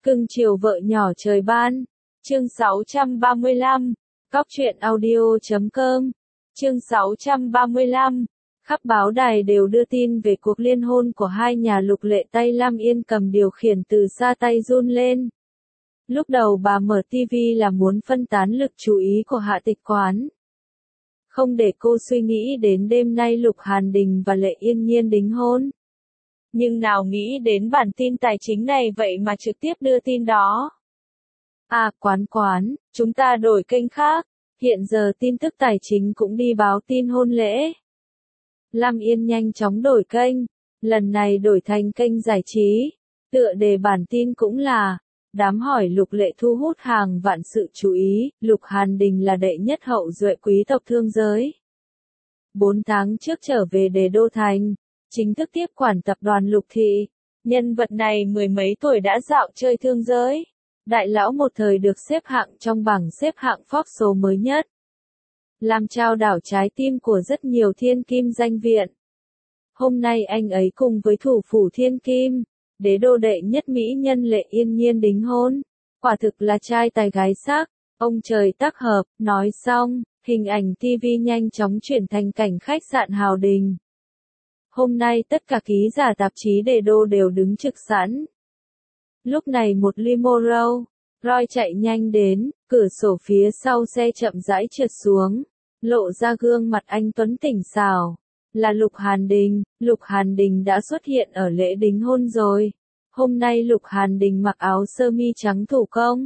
Cưng chiều vợ nhỏ trời ban. Chương 635. Góc truyện audio.com. Chương 635. Khắp báo đài đều đưa tin về cuộc liên hôn của hai nhà Lục Lệ tay Lam Yên cầm điều khiển từ xa tay run lên. Lúc đầu bà mở TV là muốn phân tán lực chú ý của Hạ Tịch Quán. Không để cô suy nghĩ đến đêm nay Lục Hàn Đình và Lệ Yên Nhiên đính hôn. Nhưng nào nghĩ đến bản tin tài chính này vậy mà trực tiếp đưa tin đó. À, Quán, chúng ta đổi kênh khác, hiện giờ tin tức tài chính cũng đi báo tin hôn lễ. Lam Yên nhanh chóng đổi kênh, lần này đổi thành kênh giải trí, tựa đề bản tin cũng là đám hỏi Lục Lệ thu hút hàng vạn sự chú ý, Lục Hàn Đình là đệ nhất hậu duệ quý tộc thương giới. 4 tháng trước trở về Đế Đô Thành, chính thức tiếp quản tập đoàn Lục Thị. Nhân vật này mười mấy tuổi đã dạo chơi thương giới. Đại lão một thời được xếp hạng trong bảng xếp hạng Forbes số mới nhất. Làm trao đảo trái tim của rất nhiều thiên kim danh viện. Hôm nay anh ấy cùng với thủ phủ thiên kim, Đế đô đệ nhất mỹ nhân Lệ Yên Nhiên đính hôn. Quả thực là trai tài gái sắc, ông trời tác hợp, nói xong, hình ảnh TV nhanh chóng chuyển thành cảnh khách sạn Hào Đình. Hôm nay tất cả ký giả tạp chí Đế đô đều đứng trực sẵn. Lúc này một limo Roy chạy nhanh đến, cửa sổ phía sau xe chậm rãi trượt xuống, lộ ra gương mặt anh tuấn tỉnh xảo. Là Lục Hàn Đình đã xuất hiện ở lễ đính hôn rồi. Hôm nay Lục Hàn Đình mặc áo sơ mi trắng thủ công.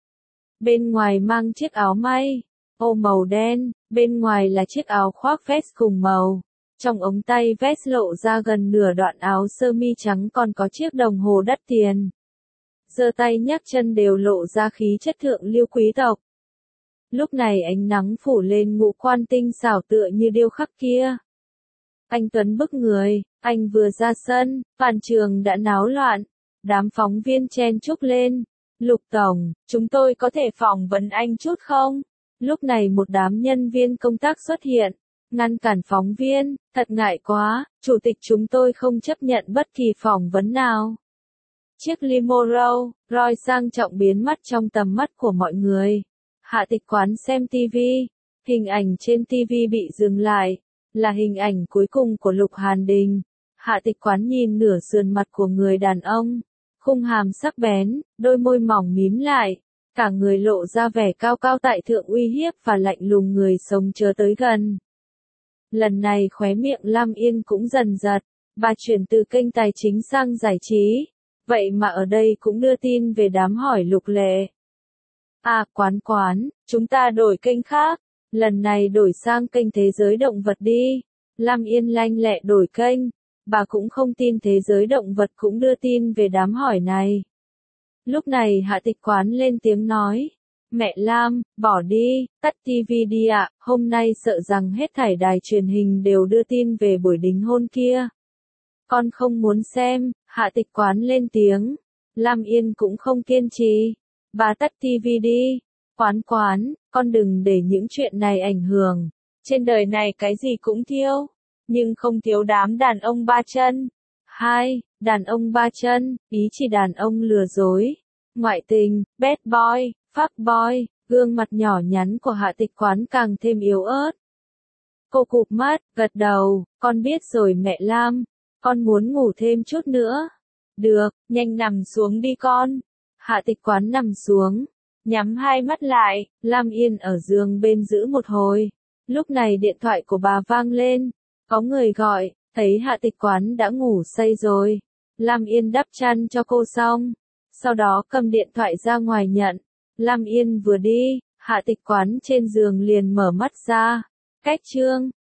Bên ngoài mang chiếc áo may, ô màu đen, bên ngoài là chiếc áo khoác vest cùng màu. Trong ống tay vest lộ ra gần nửa đoạn áo sơ mi trắng còn có chiếc đồng hồ đắt tiền. Giơ tay nhấc chân đều lộ ra khí chất thượng lưu quý tộc. Lúc này ánh nắng phủ lên ngũ quan tinh xảo tựa như điêu khắc kia. Anh tuấn bức người, anh vừa ra sân, toàn trường đã náo loạn. Đám phóng viên chen chúc lên. Lục tổng, chúng tôi có thể phỏng vấn anh chút không? Lúc này một đám nhân viên công tác xuất hiện, ngăn cản phóng viên, thật ngại quá, chủ tịch chúng tôi không chấp nhận bất kỳ phỏng vấn nào. Chiếc limo Roy sang trọng biến mất trong tầm mắt của mọi người. Hạ Tịch Quán xem TV, hình ảnh trên TV bị dừng lại, là hình ảnh cuối cùng của Lục Hàn Đình. Hạ Tịch Quán nhìn nửa sườn mặt của người đàn ông, khung hàm sắc bén, đôi môi mỏng mím lại, cả người lộ ra vẻ cao cao tại thượng uy hiếp và lạnh lùng người sống chớ tới gần. Lần này khóe miệng Lam Yên cũng dần giật, bà chuyển từ kênh tài chính sang giải trí. Vậy mà ở đây cũng đưa tin về đám hỏi Lục Lệ. À, Quán, chúng ta đổi kênh khác, lần này đổi sang kênh Thế giới động vật đi. Lam Yên lanh lẹ đổi kênh, bà cũng không tin Thế giới động vật cũng đưa tin về đám hỏi này. Lúc này Hạ Tịch Quán lên tiếng nói, mẹ Lam, bỏ đi, tắt TV đi ạ, hôm nay sợ rằng hết thảy đài truyền hình đều đưa tin về buổi đính hôn kia. Con không muốn xem, Hạ Tịch Quán lên tiếng. Lam Yên cũng không kiên trì. Bà tắt TV đi. Quán, con đừng để những chuyện này ảnh hưởng. Trên đời này cái gì cũng thiếu. Nhưng không thiếu đám đàn ông ba chân. Đàn ông ba chân, ý chỉ đàn ông lừa dối. Ngoại tình, bad boy, fuck boy, gương mặt nhỏ nhắn của Hạ Tịch Quán càng thêm yếu ớt. Cô cụp mắt, gật đầu, con biết rồi mẹ Lam. Con muốn ngủ thêm chút nữa. Được, nhanh nằm xuống đi con. Hạ Tịch Quán nằm xuống, nhắm hai mắt lại, Lam Yên ở giường bên giữ một hồi. Lúc này điện thoại của bà vang lên, có người gọi, thấy Hạ Tịch Quán đã ngủ say rồi. Lam Yên đắp chăn cho cô xong, sau đó cầm điện thoại ra ngoài nhận. Lam Yên vừa đi, Hạ Tịch Quán trên giường liền mở mắt ra. Cách chương,